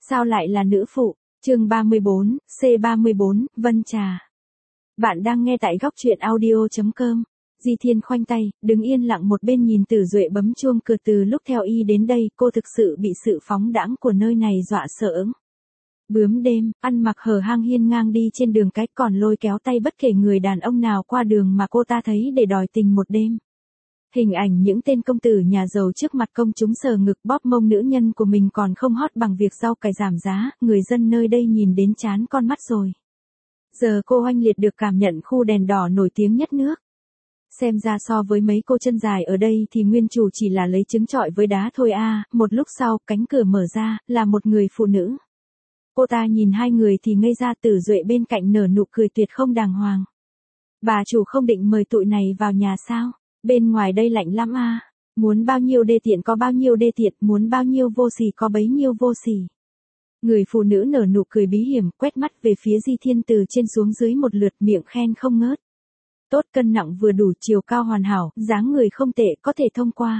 Sao lại là nữ phụ? Chương 34, C34, Vân Trà. Bạn đang nghe tại góc truyện audio.com. Di Thiên khoanh tay, đứng yên lặng một bên nhìn Tử Duệ bấm chuông cửa. Từ lúc theo y đến đây, cô thực sự bị sự phóng đãng của nơi này dọa sợ ững. Bướm đêm, ăn mặc hở hang hiên ngang đi trên đường cái, còn lôi kéo tay bất kể người đàn ông nào qua đường mà cô ta thấy để đòi tình một đêm. Hình ảnh những tên công tử nhà giàu trước mặt công chúng sờ ngực bóp mông nữ nhân của mình còn không hot bằng việc rau cải giảm giá, người dân nơi đây nhìn đến chán con mắt rồi. Giờ cô oanh liệt được cảm nhận khu đèn đỏ nổi tiếng nhất nước. Xem ra so với mấy cô chân dài ở đây thì nguyên chủ chỉ là lấy trứng trọi với đá thôi à. Một lúc sau, cánh cửa mở ra, là một người phụ nữ. Cô ta nhìn hai người thì ngây ra. Tử Duệ bên cạnh nở nụ cười tuyệt không đàng hoàng. Bà chủ không định mời tụi này vào nhà sao? Bên ngoài đây lạnh lắm à. Muốn bao nhiêu đê tiện có bao nhiêu đê tiện, muốn bao nhiêu vô sỉ có bấy nhiêu vô sỉ. Người phụ nữ nở nụ cười bí hiểm, quét mắt về phía Di Thiên từ trên xuống dưới một lượt, miệng khen không ngớt. Tốt, cân nặng vừa đủ, chiều cao hoàn hảo, dáng người không tệ, có thể thông qua.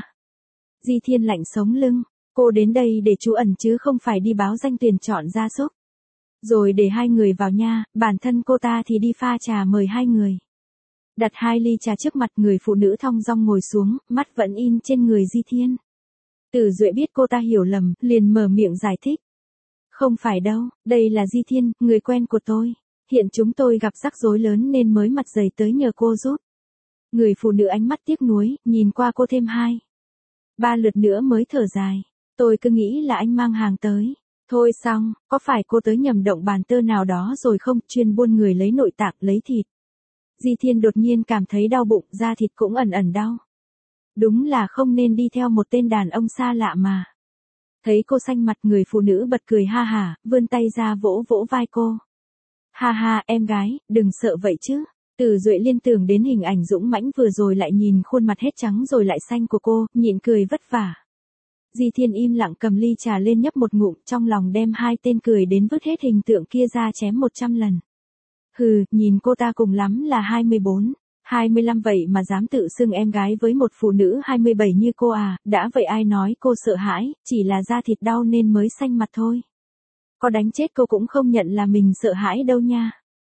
Di Thiên lạnh sống lưng, cô đến đây để trú ẩn chứ không phải đi báo danh tuyển chọn gia súc. Rồi để hai người vào nha, bản thân cô ta thì đi pha trà mời hai người. Đặt hai ly trà trước mặt, người phụ nữ thong dong ngồi xuống, mắt vẫn in trên người Di Thiên. Tử Duệ biết cô ta hiểu lầm, liền mở miệng giải thích. Không phải đâu, đây là Di Thiên, người quen của tôi. Hiện chúng tôi gặp rắc rối lớn nên mới mặt dày tới nhờ cô giúp. Người phụ nữ ánh mắt tiếc nuối, nhìn qua cô thêm 2, 3 lượt nữa mới thở dài. Tôi cứ nghĩ là anh mang hàng tới. Thôi xong, có phải cô tới nhầm động bàn tơ nào đó rồi không, chuyên buôn người lấy nội tạng, lấy thịt. Di Thiên đột nhiên cảm thấy đau bụng, da thịt cũng ẩn ẩn đau. Đúng là không nên đi theo một tên đàn ông xa lạ mà. Thấy cô xanh mặt, người phụ nữ bật cười ha hả, vươn tay ra vỗ vỗ vai cô. Ha ha, em gái, đừng sợ vậy chứ. Tử Duệ liên tưởng đến hình ảnh dũng mãnh vừa rồi, lại nhìn khuôn mặt hết trắng rồi lại xanh của cô, nhịn cười vất vả. Di Thiên im lặng cầm ly trà lên nhấp một ngụm, trong lòng đem hai tên cười đến vứt hết hình tượng kia ra chém 100 lần. Hừ, nhìn cô ta cùng lắm là 24, 25 vậy mà dám tự xưng em gái với một phụ nữ 27 như cô à, đã vậy ai nói cô sợ hãi, chỉ là da thịt đau nên mới xanh mặt thôi. Có đánh chết cô cũng không nhận là mình sợ hãi đâu nha.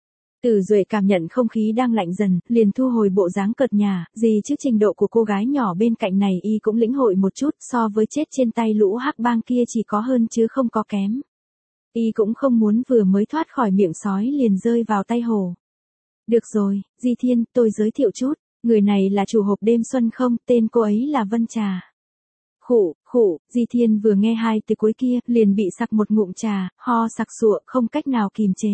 Tử Duệ cảm nhận không khí đang lạnh dần, liền thu hồi bộ dáng cợt nhả, gì chứ trình độ của cô gái nhỏ bên cạnh này y cũng lĩnh hội một chút, so với chết trên tay lũ hắc bang kia chỉ có hơn chứ không có kém. Y cũng không muốn vừa mới thoát khỏi miệng sói liền rơi vào tay hổ. Được rồi, Di Thiên, tôi giới thiệu chút, người này là chủ hộp đêm xuân không, tên cô ấy là Vân Trà. Khụ, Di Thiên vừa nghe hai từ cuối kia, liền bị sặc một ngụm trà, ho sặc sụa, không cách nào kìm chế.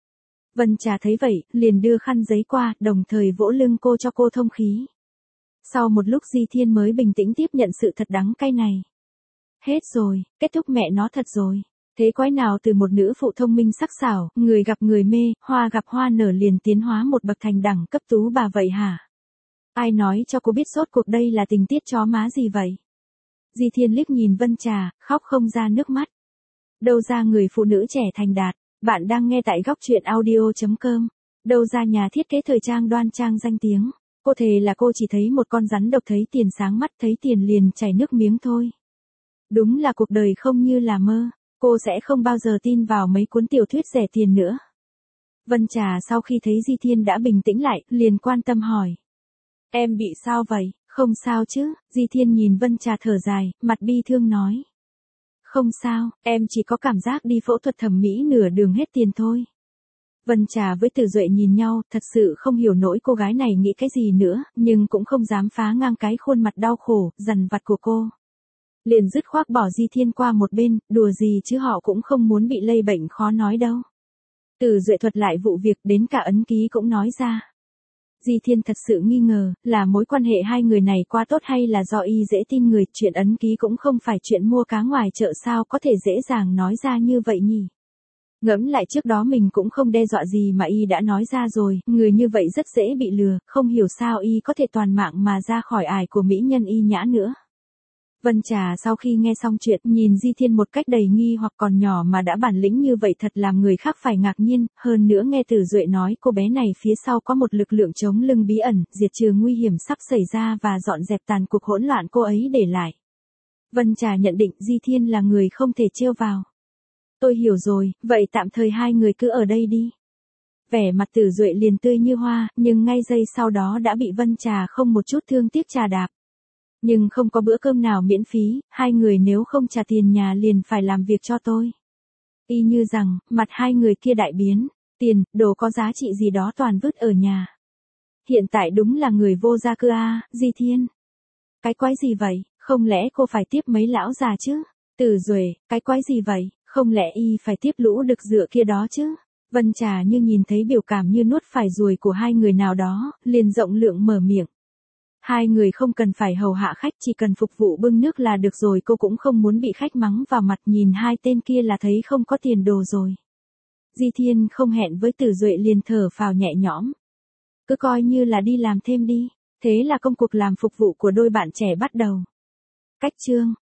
Vân Trà thấy vậy, liền đưa khăn giấy qua, đồng thời vỗ lưng cô cho cô thông khí. Sau một lúc Di Thiên mới bình tĩnh tiếp nhận sự thật đắng cay này. Hết rồi, kết thúc mẹ nó thật rồi. Thế quái nào từ một nữ phụ thông minh sắc sảo, người gặp người mê, hoa gặp hoa nở liền tiến hóa một bậc thành đẳng cấp tú bà vậy hả? Ai nói cho cô biết sốt cuộc đây là tình tiết chó má gì vậy? Di Thiên liếc nhìn Vân Trà, khóc không ra nước mắt. Đâu ra người phụ nữ trẻ thành đạt, bạn đang nghe tại góc truyện audio.com. Đâu ra nhà thiết kế thời trang đoan trang danh tiếng. Cô thề là cô chỉ thấy một con rắn độc, thấy tiền sáng mắt, thấy tiền liền chảy nước miếng thôi. Đúng là cuộc đời không như là mơ. Cô sẽ không bao giờ tin vào mấy cuốn tiểu thuyết rẻ tiền nữa. Vân Trà sau khi thấy Di Thiên đã bình tĩnh lại, liền quan tâm hỏi. Em bị sao vậy? Không sao chứ, Di Thiên nhìn Vân Trà thở dài, mặt bi thương nói. Không sao, em chỉ có cảm giác đi phẫu thuật thẩm mỹ nửa đường hết tiền thôi. Vân Trà với Tử Duệ nhìn nhau, thật sự không hiểu nổi cô gái này nghĩ cái gì nữa, nhưng cũng không dám phá ngang cái khuôn mặt đau khổ, dằn vặt của cô. Liền dứt khoát bỏ Di Thiên qua một bên, đùa gì chứ họ cũng không muốn bị lây bệnh khó nói đâu. Tử Duệ thuật lại vụ việc, đến cả ấn ký cũng nói ra. Di Thiên thật sự nghi ngờ, là mối quan hệ hai người này quá tốt hay là do y dễ tin người, chuyện ấn ký cũng không phải chuyện mua cá ngoài chợ sao có thể dễ dàng nói ra như vậy nhỉ. Ngẫm lại trước đó mình cũng không đe dọa gì mà y đã nói ra rồi, người như vậy rất dễ bị lừa, không hiểu sao y có thể toàn mạng mà ra khỏi ải của mỹ nhân Y Nhã nữa. Vân Trà sau khi nghe xong chuyện, nhìn Di Thiên một cách đầy nghi hoặc, còn nhỏ mà đã bản lĩnh như vậy thật làm người khác phải ngạc nhiên, hơn nữa nghe Tử Duệ nói cô bé này phía sau có một lực lượng chống lưng bí ẩn, diệt trừ nguy hiểm sắp xảy ra và dọn dẹp tàn cuộc hỗn loạn cô ấy để lại. Vân Trà nhận định Di Thiên là người không thể trêu vào. Tôi hiểu rồi, vậy tạm thời hai người cứ ở đây đi. Vẻ mặt Tử Duệ liền tươi như hoa, nhưng ngay giây sau đó đã bị Vân Trà không một chút thương tiếc trà đạp. Nhưng không có bữa cơm nào miễn phí, hai người nếu không trả tiền nhà liền phải làm việc cho tôi. Y như rằng, mặt hai người kia đại biến, tiền, đồ có giá trị gì đó toàn vứt ở nhà. Hiện tại đúng là người vô gia cư a, Di Thiên. Cái quái gì vậy, không lẽ cô phải tiếp mấy lão già chứ? Tử Duệ, cái quái gì vậy, không lẽ y phải tiếp lũ đực dựa kia đó chứ? Vân Trà như nhìn thấy biểu cảm như nuốt phải ruồi của hai người nào đó, liền rộng lượng mở miệng. Hai người không cần phải hầu hạ khách, chỉ cần phục vụ bưng nước là được rồi, cô cũng không muốn bị khách mắng vào mặt, nhìn hai tên kia là thấy không có tiền đồ rồi. Di Thiên không hẹn với Tử Duệ liền thở phào nhẹ nhõm. Cứ coi như là đi làm thêm đi, thế là công cuộc làm phục vụ của đôi bạn trẻ bắt đầu. Cách chương